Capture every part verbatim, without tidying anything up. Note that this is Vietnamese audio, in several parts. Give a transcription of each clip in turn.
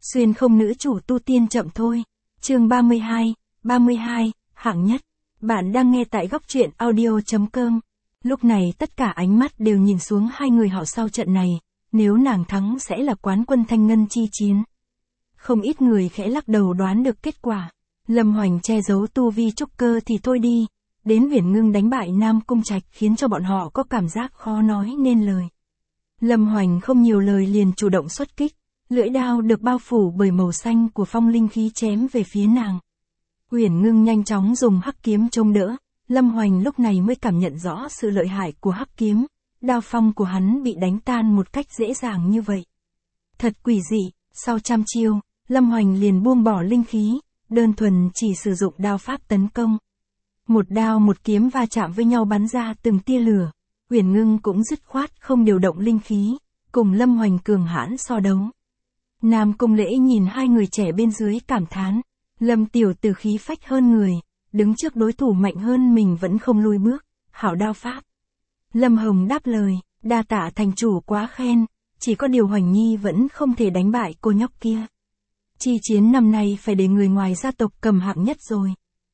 Xuyên không nữ chủ tu tiên chậm thôi. Chương ba mươi hai, ba mươi hai, hạng nhất. Bạn đang nghe tại góc truyện audio chấm com. Lúc này tất cả ánh mắt đều nhìn xuống hai người họ sau trận này, nếu nàng thắng sẽ là quán quân Thanh Ngân chi chiến. Không ít người khẽ lắc đầu đoán được kết quả. Lâm Hoành che giấu tu vi trúc cơ thì thôi đi, đến Uyển Ngưng đánh bại Nam Cung Trạch khiến cho bọn họ có cảm giác khó nói nên lời. Lâm Hoành không nhiều lời liền chủ động xuất kích, lưỡi đao được bao phủ bởi màu xanh của phong linh khí chém về phía nàng. Uyển Ngưng nhanh chóng dùng hắc kiếm chống đỡ, Lâm Hoành lúc này mới cảm nhận rõ sự lợi hại của hắc kiếm, đao phong của hắn bị đánh tan một cách dễ dàng như vậy. Thật quỷ dị, sau trăm chiêu, Lâm Hoành liền buông bỏ linh khí, đơn thuần chỉ sử dụng đao pháp tấn công. Một đao một kiếm va chạm với nhau bắn ra từng tia lửa, Uyển Ngưng cũng dứt khoát không điều động linh khí, cùng Lâm Hoành cường hãn so đấu. Nam Cung Lễ nhìn hai người trẻ bên dưới cảm thán, Lâm tiểu tử khí phách hơn người, đứng trước đối thủ mạnh hơn mình vẫn không lùi bước, hảo đao pháp. Lâm Hồng đáp lời, đa tạ thành chủ quá khen, chỉ có điều Hoành Nhi vẫn không thể đánh bại cô nhóc kia. Chi chiến năm nay phải để người ngoài gia tộc cầm hạng nhất rồi.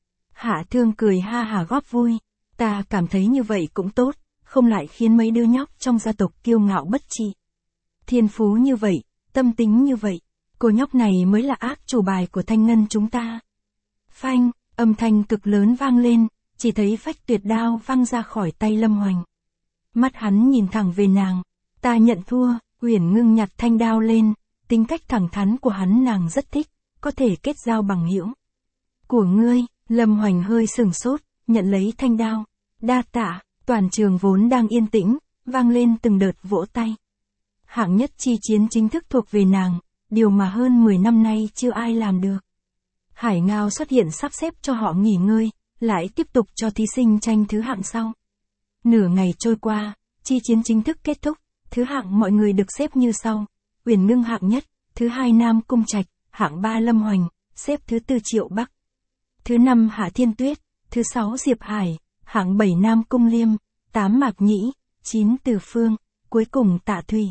Hạ Thương cười ha hả góp vui, ta cảm thấy như vậy cũng tốt, không lại khiến mấy đứa nhóc trong gia tộc kiêu ngạo bất trị. Thiên phú như vậy, tâm tính như vậy, cô nhóc này mới là ác chủ bài của Thanh Ngân chúng ta. Phanh, âm thanh cực lớn vang lên, chỉ thấy phách tuyệt đao văng ra khỏi tay Lâm Hoành. Mắt hắn nhìn thẳng về nàng, ta nhận thua. Uyển Ngưng nhặt thanh đao lên, tính cách thẳng thắn của hắn nàng rất thích, có thể kết giao bằng hữu. Của ngươi, Lâm Hoành hơi sừng sốt, nhận lấy thanh đao. Đa tạ, toàn trường vốn đang yên tĩnh, vang lên từng đợt vỗ tay. Hạng nhất chi chiến chính thức thuộc về nàng, điều mà hơn mười năm nay chưa ai làm được. Hải Ngao xuất hiện sắp xếp cho họ nghỉ ngơi, lại tiếp tục cho thí sinh tranh thứ hạng sau. Nửa ngày trôi qua, chi chiến chính thức kết thúc, thứ hạng mọi người được xếp như sau. Uyển Ngưng hạng nhất, thứ hai Nam Cung Trạch, hạng ba Lâm Hoành, xếp thứ tư Triệu Bắc. Thứ năm Hạ Thiên Tuyết, thứ sáu Diệp Hải, hạng bảy Nam Cung Liêm, tám Mạc Nhĩ, chín Từ Phương, cuối cùng Tạ Thủy.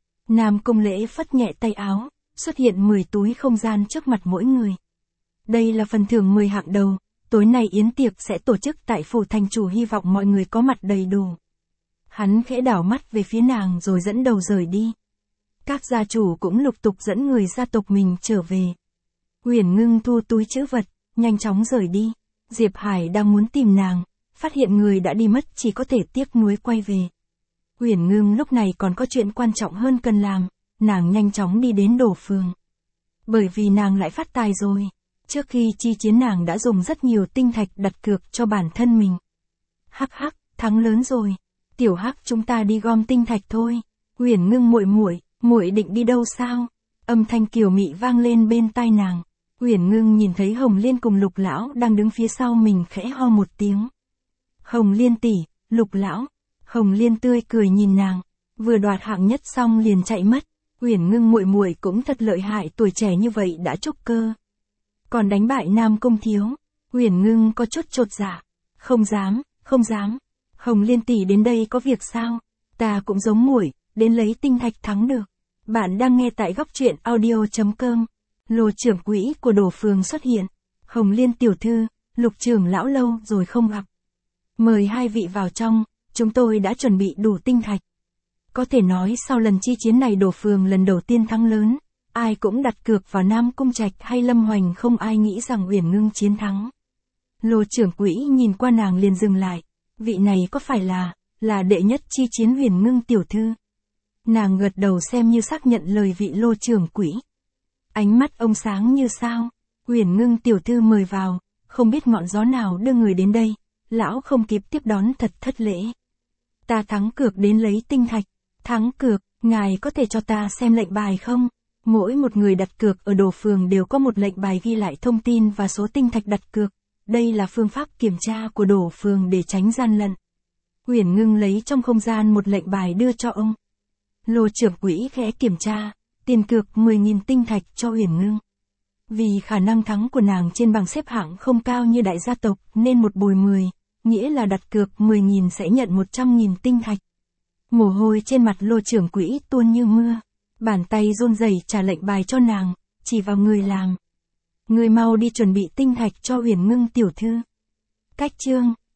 Nam Cung Lễ phất nhẹ tay áo, xuất hiện mười túi không gian trước mặt mỗi người. Đây là phần thưởng mười hạng đầu, tối nay yến tiệc sẽ tổ chức tại phủ thành chủ, hy vọng mọi người có mặt đầy đủ. Hắn khẽ đảo mắt về phía nàng rồi dẫn đầu rời đi. Các gia chủ cũng lục tục dẫn người gia tộc mình trở về. Uyển Ngưng thu túi trữ vật, nhanh chóng rời đi. Diệp Hải đang muốn tìm nàng, phát hiện người đã đi mất chỉ có thể tiếc nuối quay về. Uyển Ngưng lúc này còn có chuyện quan trọng hơn cần làm, nàng nhanh chóng đi đến Đổ Phường. Bởi vì nàng lại phát tài rồi, trước khi chi chiến nàng đã dùng rất nhiều tinh thạch đặt cược cho bản thân mình. Hắc hắc, thắng lớn rồi. Tiểu Hắc chúng ta đi gom tinh thạch thôi. Uyển Ngưng muội muội, muội định đi đâu sao? Âm thanh kiều mị vang lên bên tai nàng. Uyển Ngưng nhìn thấy Hồng Liên cùng Lục lão đang đứng phía sau mình, khẽ ho một tiếng. Hồng Liên tỷ, Lục lão. Hồng Liên tươi cười nhìn nàng, vừa đoạt hạng nhất xong liền chạy mất. Uyển Ngưng muội muội cũng thật lợi hại, tuổi trẻ như vậy đã trúc cơ. Còn đánh bại Nam Cung thiếu. Uyển Ngưng có chút chột dạ. Không dám, không dám. Hồng Liên tỷ đến đây có việc sao? Ta cũng giống muội, đến lấy tinh thạch thắng được. Bạn đang nghe tại góc truyện audio chấm com. Lô trưởng quỹ của Đổ Phường xuất hiện. Hồng Liên tiểu thư, Lục trưởng lão lâu rồi không gặp. Mời hai vị vào trong, chúng tôi đã chuẩn bị đủ tinh thạch. Có thể nói sau lần chi chiến này Đổ Phường lần đầu tiên thắng lớn, ai cũng đặt cược vào Nam Cung Trạch hay Lâm Hoành, không ai nghĩ rằng Uyển Ngưng chiến thắng. Lô trưởng quỹ nhìn qua nàng liền dừng lại. Vị này có phải là, là đệ nhất chi chiến Uyển Ngưng tiểu thư? Nàng gật đầu xem như xác nhận lời vị Lô trưởng quỹ. Ánh mắt ông sáng như sao. Uyển Ngưng tiểu thư mời vào, không biết ngọn gió nào đưa người đến đây. Lão không kịp tiếp đón thật thất lễ. Ta thắng cược đến lấy tinh thạch. Thắng cược, ngài có thể cho ta xem lệnh bài không? Mỗi một người đặt cược ở Đổ Phường đều có một lệnh bài ghi lại thông tin và số tinh thạch đặt cược. Đây là phương pháp kiểm tra của Đổ Phường để tránh gian lận. Uyển Ngưng lấy trong không gian một lệnh bài đưa cho ông. Lô trưởng quỹ khẽ kiểm tra, tiền cược mười nghìn tinh thạch cho Uyển Ngưng. Vì khả năng thắng của nàng trên bảng xếp hạng không cao như đại gia tộc nên một bồi mười, nghĩa là đặt cược mười nghìn sẽ nhận một trăm nghìn tinh thạch. Mồ hôi trên mặt Lô trưởng quỹ tuôn như mưa, bàn tay run rẩy trả lệnh bài cho nàng, chỉ vào người làm. Người mau đi chuẩn bị tinh thạch cho Uyển Ngưng tiểu thư. Cách chương